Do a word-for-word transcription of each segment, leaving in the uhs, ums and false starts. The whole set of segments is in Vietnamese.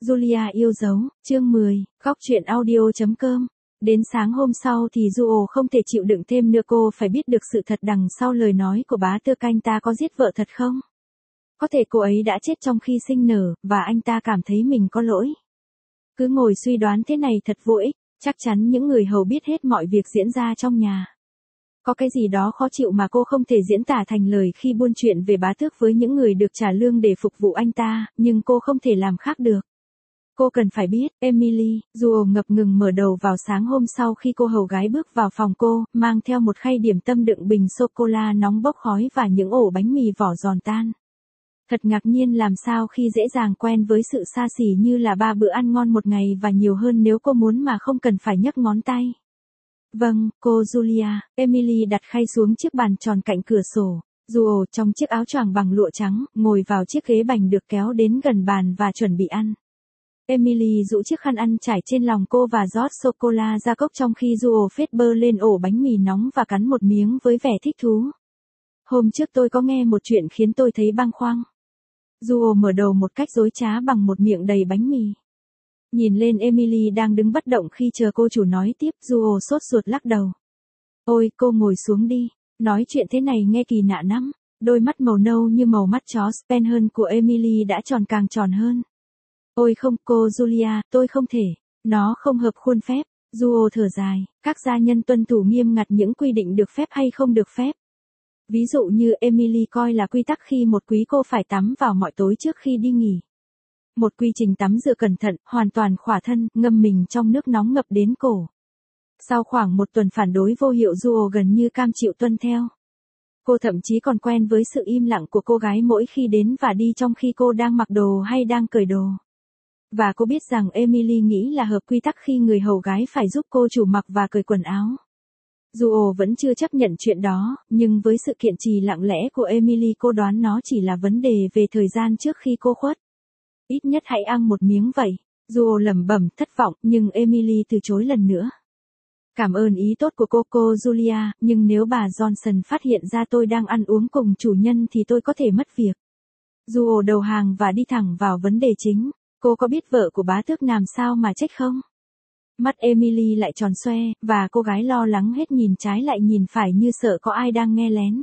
Julia yêu dấu, chương mười, góc truyện audio.com. Đến sáng hôm sau thì Duo không thể chịu đựng thêm nữa, cô phải biết được sự thật đằng sau lời nói của bá tước anh ta có giết vợ thật không? Có thể cô ấy đã chết trong khi sinh nở, và anh ta cảm thấy mình có lỗi. Cứ ngồi suy đoán thế này thật vô ích, chắc chắn những người hầu biết hết mọi việc diễn ra trong nhà. Có cái gì đó khó chịu mà cô không thể diễn tả thành lời khi buôn chuyện về bá tước với những người được trả lương để phục vụ anh ta, nhưng cô không thể làm khác được. Cô cần phải biết, Emily, Duo ngập ngừng mở đầu vào sáng hôm sau khi cô hầu gái bước vào phòng cô, mang theo một khay điểm tâm đựng bình sô-cô-la nóng bốc khói và những ổ bánh mì vỏ giòn tan. Thật ngạc nhiên làm sao khi dễ dàng quen với sự xa xỉ như là ba bữa ăn ngon một ngày và nhiều hơn nếu cô muốn mà không cần phải nhấc ngón tay. Vâng, cô Julia, Emily đặt khay xuống chiếc bàn tròn cạnh cửa sổ. Duo trong chiếc áo choàng bằng lụa trắng, ngồi vào chiếc ghế bành được kéo đến gần bàn và chuẩn bị ăn. Emily rũ chiếc khăn ăn trải trên lòng cô và rót sô-cô-la ra cốc trong khi Duo phết bơ lên ổ bánh mì nóng và cắn một miếng với vẻ thích thú. Hôm trước tôi có nghe một chuyện khiến tôi thấy băn khoăn. Duo mở đầu một cách dối trá bằng một miệng đầy bánh mì. Nhìn lên Emily đang đứng bất động khi chờ cô chủ nói tiếp, Duo sốt ruột lắc đầu. Ôi, cô ngồi xuống đi, nói chuyện thế này nghe kỳ lạ lắm. Đôi mắt màu nâu như màu mắt chó Spencer của Emily đã tròn càng tròn hơn. Ôi không, cô Julia, tôi không thể. Nó không hợp khuôn phép. Duo thở dài, các gia nhân tuân thủ nghiêm ngặt những quy định được phép hay không được phép. Ví dụ như Emily coi là quy tắc khi một quý cô phải tắm vào mọi tối trước khi đi nghỉ. Một quy trình tắm rửa cẩn thận, hoàn toàn khỏa thân, ngâm mình trong nước nóng ngập đến cổ. Sau khoảng một tuần phản đối vô hiệu, Duo gần như cam chịu tuân theo. Cô thậm chí còn quen với sự im lặng của cô gái mỗi khi đến và đi trong khi cô đang mặc đồ hay đang cởi đồ. Và cô biết rằng Emily nghĩ là hợp quy tắc khi người hầu gái phải giúp cô chủ mặc và cởi quần áo. Duo vẫn chưa chấp nhận chuyện đó, nhưng với sự kiên trì lặng lẽ của Emily cô đoán nó chỉ là vấn đề về thời gian trước khi cô khuất. Ít nhất hãy ăn một miếng vậy. Duo lẩm bẩm thất vọng, nhưng Emily từ chối lần nữa. Cảm ơn ý tốt của cô, cô Julia, nhưng nếu bà Johnson phát hiện ra tôi đang ăn uống cùng chủ nhân thì tôi có thể mất việc. Duo đầu hàng và đi thẳng vào vấn đề chính. Cô có biết vợ của bá tước làm sao mà trách không? Mắt Emily lại tròn xoe, và cô gái lo lắng hết nhìn trái lại nhìn phải như sợ có ai đang nghe lén.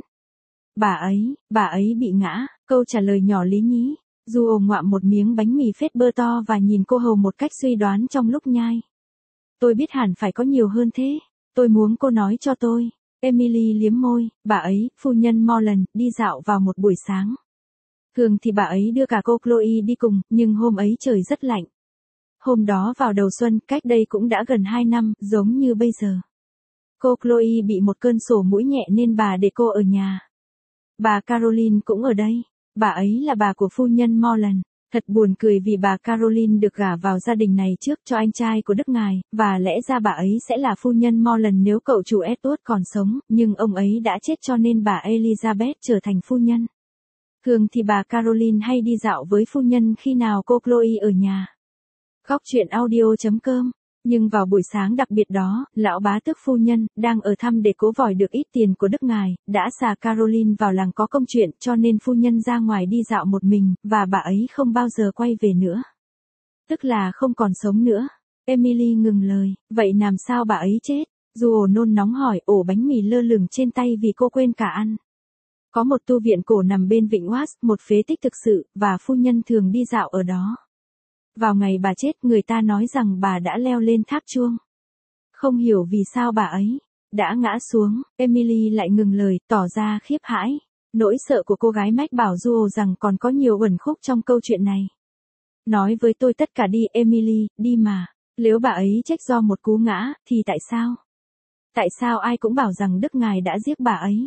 Bà ấy, bà ấy bị ngã, câu trả lời nhỏ lý nhí. Duo ngoạm một miếng bánh mì phết bơ to và nhìn cô hầu một cách suy đoán trong lúc nhai. Tôi biết hẳn phải có nhiều hơn thế. Tôi muốn cô nói cho tôi. Emily liếm môi, bà ấy, phu nhân Morland, đi dạo vào một buổi sáng. Thường thì bà ấy đưa cả cô Chloe đi cùng, nhưng hôm ấy trời rất lạnh. Hôm đó vào đầu xuân, cách đây cũng đã gần hai năm, giống như bây giờ. Cô Chloe bị một cơn sổ mũi nhẹ nên bà để cô ở nhà. Bà Caroline cũng ở đây. Bà ấy là bà của phu nhân Morland. Thật buồn cười vì bà Caroline được gả vào gia đình này trước cho anh trai của Đức Ngài, và lẽ ra bà ấy sẽ là phu nhân Morland nếu cậu chủ Edward còn sống, nhưng ông ấy đã chết cho nên bà Elizabeth trở thành phu nhân. Thường thì bà Caroline hay đi dạo với phu nhân khi nào cô Chloe ở nhà. Góc truyện audio.com. Nhưng vào buổi sáng đặc biệt đó, lão bá tước phu nhân, đang ở thăm để cố vòi được ít tiền của Đức Ngài, đã xà Caroline vào làng có công chuyện cho nên phu nhân ra ngoài đi dạo một mình, và bà ấy không bao giờ quay về nữa. Tức là không còn sống nữa. Emily ngừng lời, vậy làm sao bà ấy chết? Duo nôn nóng hỏi, ổ bánh mì lơ lửng trên tay vì cô quên cả ăn. Có một tu viện cổ nằm bên vịnh Wasp, một phế tích thực sự, và phu nhân thường đi dạo ở đó. Vào ngày bà chết, người ta nói rằng bà đã leo lên tháp chuông. Không hiểu vì sao bà ấy đã ngã xuống. Emily lại ngừng lời, tỏ ra khiếp hãi. Nỗi sợ của cô gái mách bảo Duo rằng còn có nhiều uẩn khúc trong câu chuyện này. Nói với tôi tất cả đi Emily, đi mà. Nếu bà ấy chết do một cú ngã, thì tại sao? Tại sao ai cũng bảo rằng Đức Ngài đã giết bà ấy?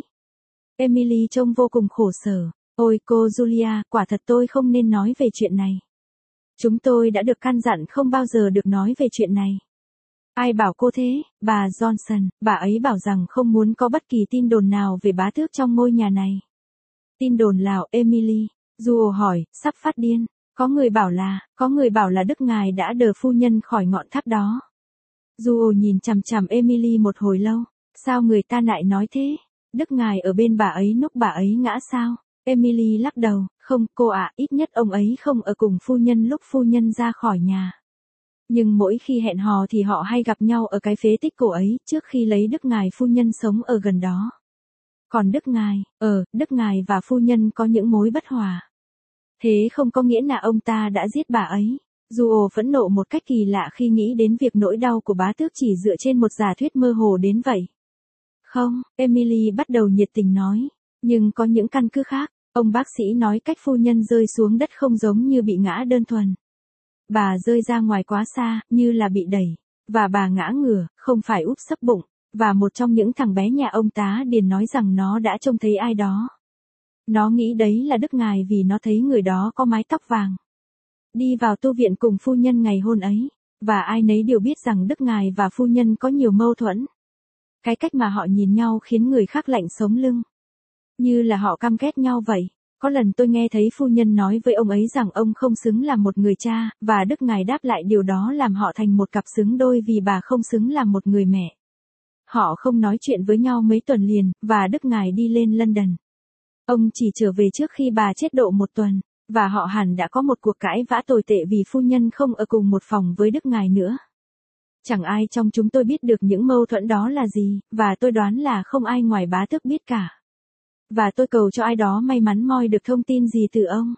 Emily trông vô cùng khổ sở. Ôi cô Julia, quả thật tôi không nên nói về chuyện này. Chúng tôi đã được căn dặn không bao giờ được nói về chuyện này. Ai bảo cô thế? Bà Johnson, bà ấy bảo rằng không muốn có bất kỳ tin đồn nào về bá tước trong ngôi nhà này. Tin đồn nào Emily? Duo hỏi, sắp phát điên. Có người bảo là, có người bảo là Đức Ngài đã đờ phu nhân khỏi ngọn tháp đó. Duo nhìn chằm chằm Emily một hồi lâu. Sao người ta lại nói thế? Đức Ngài ở bên bà ấy lúc bà ấy ngã sao? Emily lắc đầu, không cô ạ, ít nhất ông ấy không ở cùng phu nhân lúc phu nhân ra khỏi nhà. Nhưng mỗi khi hẹn hò thì họ hay gặp nhau ở cái phế tích cổ ấy, trước khi lấy Đức Ngài phu nhân sống ở gần đó. Còn Đức Ngài, ờ, Đức Ngài và phu nhân có những mối bất hòa. Thế không có nghĩa là ông ta đã giết bà ấy. Duo phẫn nộ một cách kỳ lạ khi nghĩ đến việc nỗi đau của bá tước chỉ dựa trên một giả thuyết mơ hồ đến vậy. Không, Emily bắt đầu nhiệt tình nói. Nhưng có những căn cứ khác. Ông bác sĩ nói cách phu nhân rơi xuống đất không giống như bị ngã đơn thuần. Bà rơi ra ngoài quá xa, như là bị đẩy. Và bà ngã ngửa, không phải úp sấp bụng. Và một trong những thằng bé nhà ông tá Điền nói rằng nó đã trông thấy ai đó. Nó nghĩ đấy là Đức Ngài vì nó thấy người đó có mái tóc vàng. Đi vào tu viện cùng phu nhân ngày hôn ấy. Và ai nấy đều biết rằng Đức Ngài và phu nhân có nhiều mâu thuẫn. Cái cách mà họ nhìn nhau khiến người khác lạnh sống lưng. Như là họ căm ghét nhau vậy. Có lần tôi nghe thấy phu nhân nói với ông ấy rằng ông không xứng làm một người cha, và Đức Ngài đáp lại điều đó làm họ thành một cặp xứng đôi vì bà không xứng làm một người mẹ. Họ không nói chuyện với nhau mấy tuần liền, và Đức Ngài đi lên London. Ông chỉ trở về trước khi bà chết độ một tuần, và họ hẳn đã có một cuộc cãi vã tồi tệ vì phu nhân không ở cùng một phòng với Đức Ngài nữa. Chẳng ai trong chúng tôi biết được những mâu thuẫn đó là gì, và tôi đoán là không ai ngoài bá tước biết cả. Và tôi cầu cho ai đó may mắn moi được thông tin gì từ ông.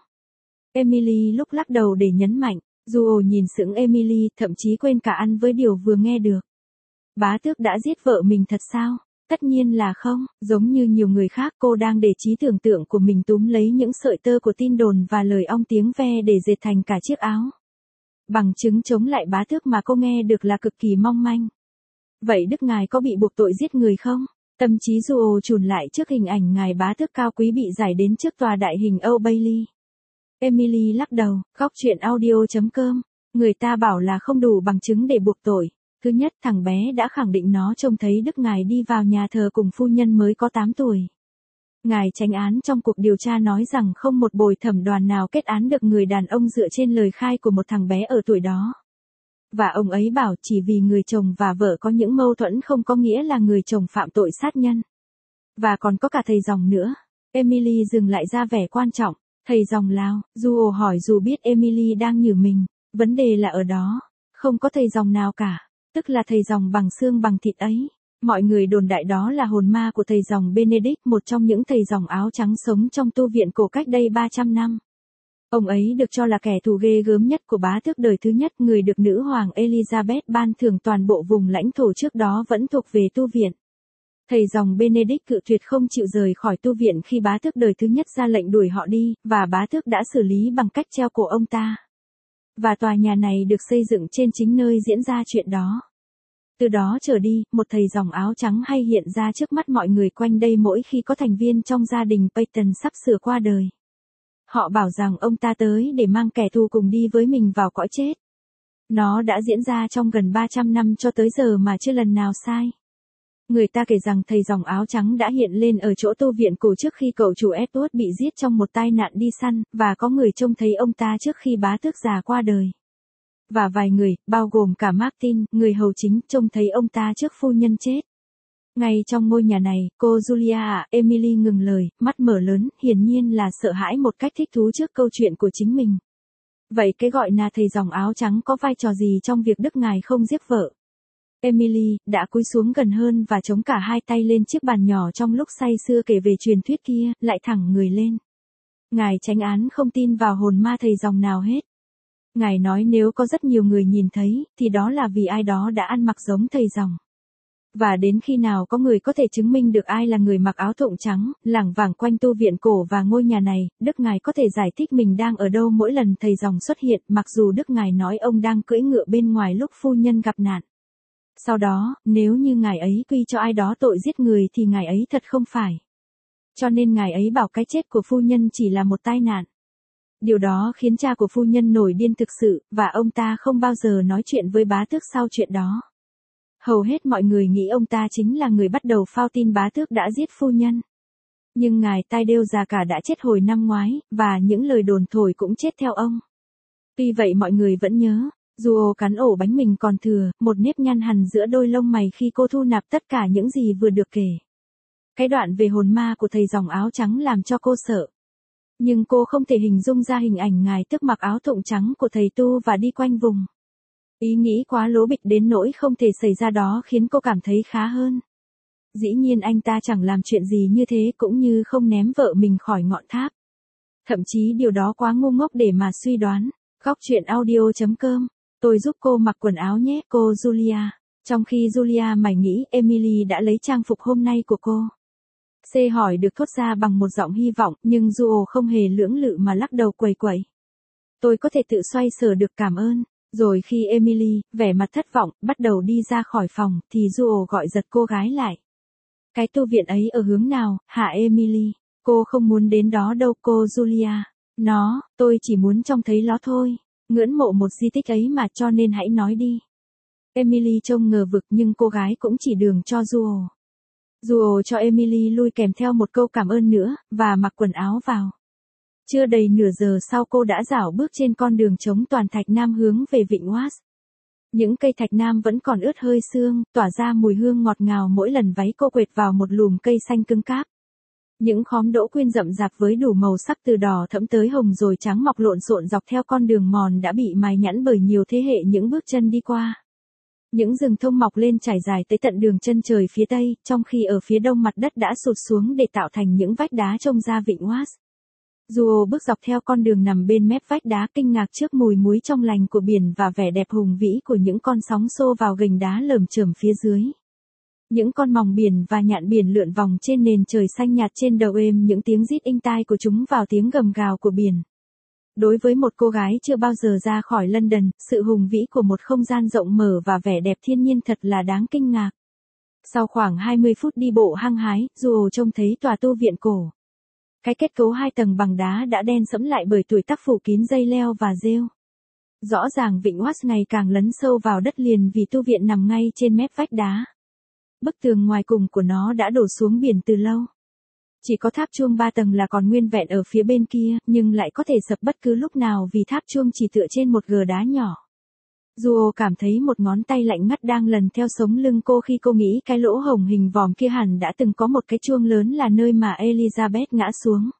Emily lúc lắc đầu để nhấn mạnh, Duo nhìn sững Emily, thậm chí quên cả ăn với điều vừa nghe được. Bá tước đã giết vợ mình thật sao? Tất nhiên là không, giống như nhiều người khác cô đang để trí tưởng tượng của mình túm lấy những sợi tơ của tin đồn và lời ong tiếng ve để dệt thành cả chiếc áo. Bằng chứng chống lại bá tước mà cô nghe được là cực kỳ mong manh. Vậy Đức Ngài có bị buộc tội giết người không? Tâm trí Duo chùn lại trước hình ảnh ngài bá tước cao quý bị giải đến trước tòa đại hình Old Bailey. Emily lắc đầu, góc chuyện audio chấm com. Người ta bảo là không đủ bằng chứng để buộc tội. Thứ nhất, thằng bé đã khẳng định nó trông thấy Đức Ngài đi vào nhà thờ cùng phu nhân mới có tám tuổi. Ngài chánh án trong cuộc điều tra nói rằng không một bồi thẩm đoàn nào kết án được người đàn ông dựa trên lời khai của một thằng bé ở tuổi đó. Và ông ấy bảo chỉ vì người chồng và vợ có những mâu thuẫn không có nghĩa là người chồng phạm tội sát nhân. Và còn có cả thầy dòng nữa. Emily dừng lại ra vẻ quan trọng. Thầy dòng lao, Duo hỏi dù biết Emily đang nhử mình. Vấn đề là ở đó. Không có thầy dòng nào cả. Tức là thầy dòng bằng xương bằng thịt ấy. Mọi người đồn đại đó là hồn ma của thầy dòng Benedict, một trong những thầy dòng áo trắng sống trong tu viện cổ cách đây ba trăm năm. Ông ấy được cho là kẻ thù ghê gớm nhất của bá tước đời thứ nhất, người được nữ hoàng Elizabeth ban thưởng toàn bộ vùng lãnh thổ trước đó vẫn thuộc về tu viện. Thầy dòng Benedict cự tuyệt không chịu rời khỏi tu viện khi bá tước đời thứ nhất ra lệnh đuổi họ đi, và bá tước đã xử lý bằng cách treo cổ ông ta. Và tòa nhà này được xây dựng trên chính nơi diễn ra chuyện đó. Từ đó trở đi, một thầy dòng áo trắng hay hiện ra trước mắt mọi người quanh đây mỗi khi có thành viên trong gia đình Peyton sắp sửa qua đời. Họ bảo rằng ông ta tới để mang kẻ thù cùng đi với mình vào cõi chết. Nó đã diễn ra trong gần ba trăm năm cho tới giờ mà chưa lần nào sai. Người ta kể rằng thầy dòng áo trắng đã hiện lên ở chỗ tu viện cổ trước khi cậu chủ Edward bị giết trong một tai nạn đi săn, và có người trông thấy ông ta trước khi bá tước già qua đời. Và vài người, bao gồm cả Martin, người hầu chính, trông thấy ông ta trước phu nhân chết. Ngay trong ngôi nhà này, cô Julia ạ, Emily ngừng lời, mắt mở lớn, hiển nhiên là sợ hãi một cách thích thú trước câu chuyện của chính mình. Vậy cái gọi là thầy dòng áo trắng có vai trò gì trong việc Đức Ngài không giết vợ? Emily đã cúi xuống gần hơn và chống cả hai tay lên chiếc bàn nhỏ trong lúc say sưa kể về truyền thuyết kia, lại thẳng người lên. Ngài chánh án không tin vào hồn ma thầy dòng nào hết. Ngài nói nếu có rất nhiều người nhìn thấy, thì đó là vì ai đó đã ăn mặc giống thầy dòng. Và đến khi nào có người có thể chứng minh được ai là người mặc áo thụng trắng, lảng vảng quanh tu viện cổ và ngôi nhà này, Đức Ngài có thể giải thích mình đang ở đâu mỗi lần thầy dòng xuất hiện, mặc dù Đức Ngài nói ông đang cưỡi ngựa bên ngoài lúc phu nhân gặp nạn. Sau đó, nếu như Ngài ấy quy cho ai đó tội giết người thì Ngài ấy thật không phải. Cho nên Ngài ấy bảo cái chết của phu nhân chỉ là một tai nạn. Điều đó khiến cha của phu nhân nổi điên thực sự, và ông ta không bao giờ nói chuyện với bá tước sau chuyện đó. Hầu hết mọi người nghĩ ông ta chính là người bắt đầu phao tin bá tước đã giết phu nhân. Nhưng ngài Tydale già cả đã chết hồi năm ngoái, và những lời đồn thổi cũng chết theo ông. Tuy vậy mọi người vẫn nhớ, Duo cắn ổ bánh mình còn thừa, một nếp nhăn hằn giữa đôi lông mày khi cô thu nạp tất cả những gì vừa được kể. Cái đoạn về hồn ma của thầy dòng áo trắng làm cho cô sợ. Nhưng cô không thể hình dung ra hình ảnh ngài tức mặc áo thụng trắng của thầy tu và đi quanh vùng. Ý nghĩ quá lố bịch đến nỗi không thể xảy ra đó khiến cô cảm thấy khá hơn. Dĩ nhiên anh ta chẳng làm chuyện gì như thế cũng như không ném vợ mình khỏi ngọn tháp. Thậm chí điều đó quá ngu ngốc để mà suy đoán. Góc chuyện audio.com. Tôi giúp cô mặc quần áo nhé, cô Julia. Trong khi Julia mải nghĩ Emily đã lấy trang phục hôm nay của cô. C hỏi được thốt ra bằng một giọng hy vọng, nhưng Duo không hề lưỡng lự mà lắc đầu quẩy quẩy. Tôi có thể tự xoay sở được, cảm ơn. Rồi khi Emily, vẻ mặt thất vọng, bắt đầu đi ra khỏi phòng, thì Duo gọi giật cô gái lại. Cái tu viện ấy ở hướng nào, hả Emily? Cô không muốn đến đó đâu cô Julia. Nó, tôi chỉ muốn trông thấy nó thôi. Ngưỡng mộ một di tích ấy mà, cho nên hãy nói đi. Emily trông ngờ vực nhưng cô gái cũng chỉ đường cho Duo. Duo cho Emily lui kèm theo một câu cảm ơn nữa, và mặc quần áo vào. Chưa đầy nửa giờ sau cô đã dảo bước trên con đường trống toàn thạch nam hướng về vịnh Oas. Những cây thạch nam vẫn còn ướt hơi sương, tỏa ra mùi hương ngọt ngào mỗi lần váy cô quệt vào một lùm cây xanh cứng cáp. Những khóm đỗ quyên rậm rạp với đủ màu sắc từ đỏ thẫm tới hồng rồi trắng mọc lộn xộn dọc theo con đường mòn đã bị mài nhẵn bởi nhiều thế hệ những bước chân đi qua. Những rừng thông mọc lên trải dài tới tận đường chân trời phía tây, trong khi ở phía đông mặt đất đã sụt xuống để tạo thành những vách đá trông ra vịnh Oas. Duo bước dọc theo con đường nằm bên mép vách đá, kinh ngạc trước mùi muối trong lành của biển và vẻ đẹp hùng vĩ của những con sóng xô vào gành đá lởm chởm phía dưới. Những con mòng biển và nhạn biển lượn vòng trên nền trời xanh nhạt trên đầu êm những tiếng rít inh tai của chúng vào tiếng gầm gào của biển. Đối với một cô gái chưa bao giờ ra khỏi London, sự hùng vĩ của một không gian rộng mở và vẻ đẹp thiên nhiên thật là đáng kinh ngạc. Sau khoảng hai mươi phút đi bộ hăng hái, Duo trông thấy tòa tu viện cổ. Cái kết cấu hai tầng bằng đá đã đen sẫm lại bởi tuổi tác phủ kín dây leo và rêu. Rõ ràng vịnh Oas ngày càng lấn sâu vào đất liền vì tu viện nằm ngay trên mép vách đá. Bức tường ngoài cùng của nó đã đổ xuống biển từ lâu. Chỉ có tháp chuông ba tầng là còn nguyên vẹn ở phía bên kia, nhưng lại có thể sập bất cứ lúc nào vì tháp chuông chỉ tựa trên một gờ đá nhỏ. Duo cảm thấy một ngón tay lạnh ngắt đang lần theo sống lưng cô khi cô nghĩ cái lỗ hổng hình vòm kia hẳn đã từng có một cái chuông lớn là nơi mà Elizabeth ngã xuống.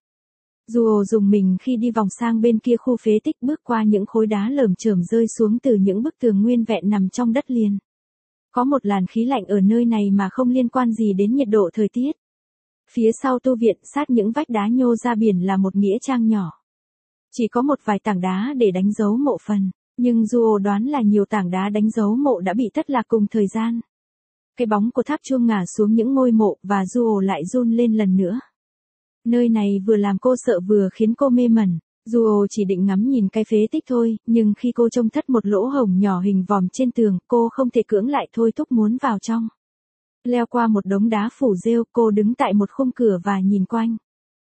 Duo dùng mình khi đi vòng sang bên kia khu phế tích, bước qua những khối đá lởm chởm rơi xuống từ những bức tường nguyên vẹn nằm trong đất liền. Có một làn khí lạnh ở nơi này mà không liên quan gì đến nhiệt độ thời tiết. Phía sau tu viện, sát những vách đá nhô ra biển là một nghĩa trang nhỏ. Chỉ có một vài tảng đá để đánh dấu mộ phần, nhưng Duo đoán là nhiều tảng đá đánh dấu mộ đã bị thất lạc cùng thời gian. Cái bóng của tháp chuông ngả xuống những ngôi mộ và Duo lại run lên lần nữa. Nơi này vừa làm cô sợ vừa khiến cô mê mẩn. Duo chỉ định ngắm nhìn cái phế tích thôi, nhưng khi cô trông thất một lỗ hổng nhỏ hình vòm trên tường, cô không thể cưỡng lại thôi thúc muốn vào trong. Leo qua một đống đá phủ rêu, cô đứng tại một khung cửa và nhìn quanh.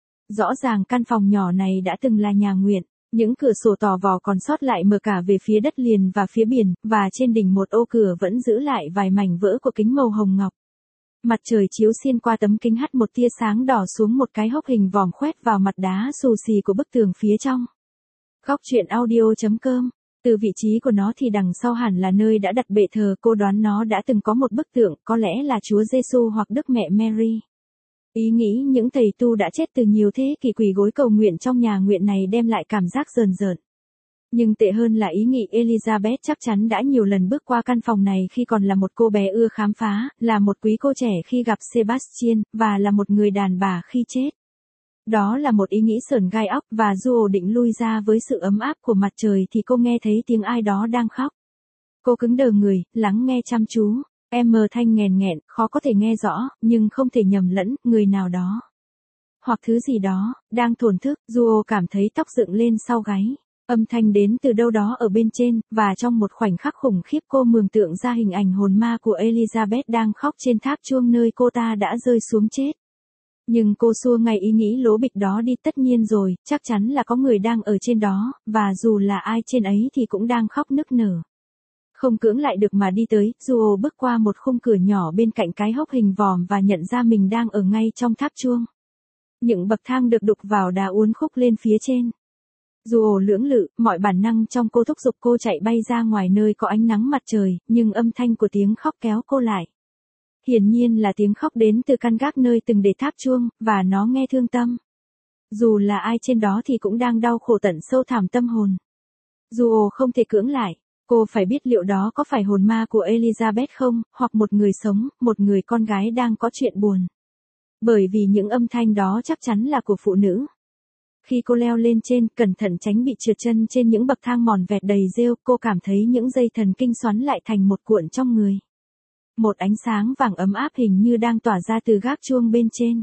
Rõ ràng căn phòng nhỏ này đã từng là nhà nguyện, những cửa sổ tò vò còn sót lại mở cả về phía đất liền và phía biển, và trên đỉnh một ô cửa vẫn giữ lại vài mảnh vỡ của kính màu hồng ngọc. Mặt trời chiếu xuyên qua tấm kính hắt một tia sáng đỏ xuống một cái hốc hình vòm khoét vào mặt đá xù xì của bức tường phía trong. Góc chuyện audio.com. Từ vị trí của nó thì đằng sau hẳn là nơi đã đặt bệ thờ, cô đoán nó đã từng có một bức tượng, có lẽ là Chúa Giêsu hoặc Đức Mẹ Mary. Ý nghĩ những thầy tu đã chết từ nhiều thế kỷ quỳ gối cầu nguyện trong nhà nguyện này đem lại cảm giác rờn rợn. Nhưng tệ hơn là ý nghĩ Elizabeth chắc chắn đã nhiều lần bước qua căn phòng này khi còn là một cô bé ưa khám phá, là một quý cô trẻ khi gặp Sebastian, và là một người đàn bà khi chết. Đó là một ý nghĩ sởn gai óc và Duo định lui ra với sự ấm áp của mặt trời thì cô nghe thấy tiếng ai đó đang khóc. Cô cứng đờ người, lắng nghe chăm chú. Em mờ thanh nghèn nghẹn, khó có thể nghe rõ, nhưng không thể nhầm lẫn, người nào đó. Hoặc thứ gì đó, đang thổn thức, Duo cảm thấy tóc dựng lên sau gáy. Âm thanh đến từ đâu đó ở bên trên, và trong một khoảnh khắc khủng khiếp cô mường tượng ra hình ảnh hồn ma của Elizabeth đang khóc trên tháp chuông nơi cô ta đã rơi xuống chết. Nhưng cô xua ngay ý nghĩ lố bịch đó đi, tất nhiên rồi, chắc chắn là có người đang ở trên đó, và dù là ai trên ấy thì cũng đang khóc nức nở. Không cưỡng lại được mà đi tới, Duo bước qua một khung cửa nhỏ bên cạnh cái hốc hình vòm và nhận ra mình đang ở ngay trong tháp chuông. Những bậc thang được đục vào đá uốn khúc lên phía trên. Duo lưỡng lự, mọi bản năng trong cô thúc giục cô chạy bay ra ngoài nơi có ánh nắng mặt trời, nhưng âm thanh của tiếng khóc kéo cô lại. Hiển nhiên là tiếng khóc đến từ căn gác nơi từng để tháp chuông, và nó nghe thương tâm. Dù là ai trên đó thì cũng đang đau khổ tận sâu thẳm tâm hồn. Duo không thể cưỡng lại, cô phải biết liệu đó có phải hồn ma của Elizabeth không, hoặc một người sống, một người con gái đang có chuyện buồn. Bởi vì những âm thanh đó chắc chắn là của phụ nữ. Khi cô leo lên trên, cẩn thận tránh bị trượt chân trên những bậc thang mòn vẹt đầy rêu, cô cảm thấy những dây thần kinh xoắn lại thành một cuộn trong người. Một ánh sáng vàng ấm áp hình như đang tỏa ra từ gác chuông bên trên.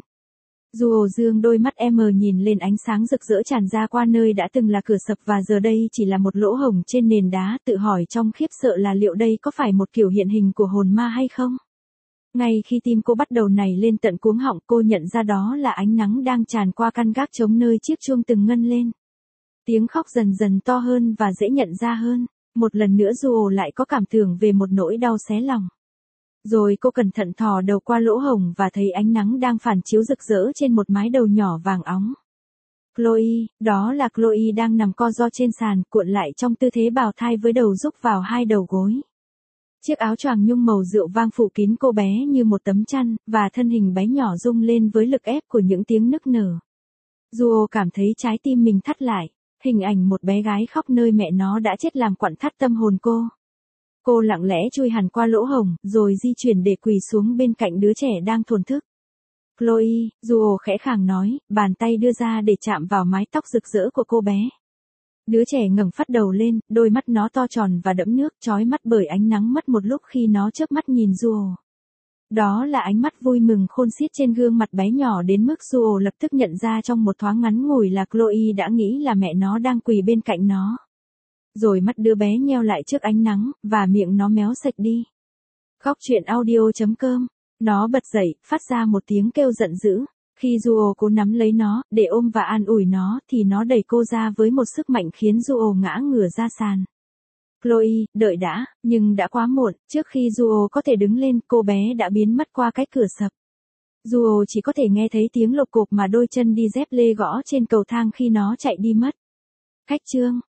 Duo dương đôi mắt em mờ nhìn lên ánh sáng rực rỡ tràn ra qua nơi đã từng là cửa sập và giờ đây chỉ là một lỗ hổng trên nền đá, tự hỏi trong khiếp sợ là liệu đây có phải một kiểu hiện hình của hồn ma hay không? Ngay khi tim cô bắt đầu nảy lên tận cuống họng, cô nhận ra đó là ánh nắng đang tràn qua căn gác trống nơi chiếc chuông từng ngân lên. Tiếng khóc dần dần to hơn và dễ nhận ra hơn. Một lần nữa Duo lại có cảm tưởng về một nỗi đau xé lòng. Rồi cô cẩn thận thò đầu qua lỗ hổng và thấy ánh nắng đang phản chiếu rực rỡ trên một mái đầu nhỏ vàng óng. Chloe, đó là Chloe đang nằm co ro trên sàn, cuộn lại trong tư thế bào thai với đầu rúc vào hai đầu gối. Chiếc áo choàng nhung màu rượu vang phủ kín cô bé như một tấm chăn, và thân hình bé nhỏ rung lên với lực ép của những tiếng nức nở. Duo cảm thấy trái tim mình thắt lại, hình ảnh một bé gái khóc nơi mẹ nó đã chết làm quặn thắt tâm hồn cô. Cô lặng lẽ chui hẳn qua lỗ hổng, rồi di chuyển để quỳ xuống bên cạnh đứa trẻ đang thổn thức. Chloe, Duo khẽ khàng nói, bàn tay đưa ra để chạm vào mái tóc rực rỡ của cô bé. Đứa trẻ ngẩng phát đầu lên, đôi mắt nó to tròn và đẫm nước, chói mắt bởi ánh nắng mất một lúc khi nó chớp mắt nhìn Duo. Đó là ánh mắt vui mừng khôn xiết trên gương mặt bé nhỏ đến mức Duo lập tức nhận ra trong một thoáng ngắn ngủi là Chloe đã nghĩ là mẹ nó đang quỳ bên cạnh nó. Rồi mắt đứa bé nheo lại trước ánh nắng, và miệng nó méo sạch đi. Góc truyện audio chấm com. Nó bật dậy, phát ra một tiếng kêu giận dữ. Khi Duo cố nắm lấy nó, để ôm và an ủi nó, thì nó đẩy cô ra với một sức mạnh khiến Duo ngã ngửa ra sàn. Chloe, đợi đã, nhưng đã quá muộn, trước khi Duo có thể đứng lên, cô bé đã biến mất qua cái cửa sập. Duo chỉ có thể nghe thấy tiếng lộc cộp mà đôi chân đi dép lê gõ trên cầu thang khi nó chạy đi mất. Cách chương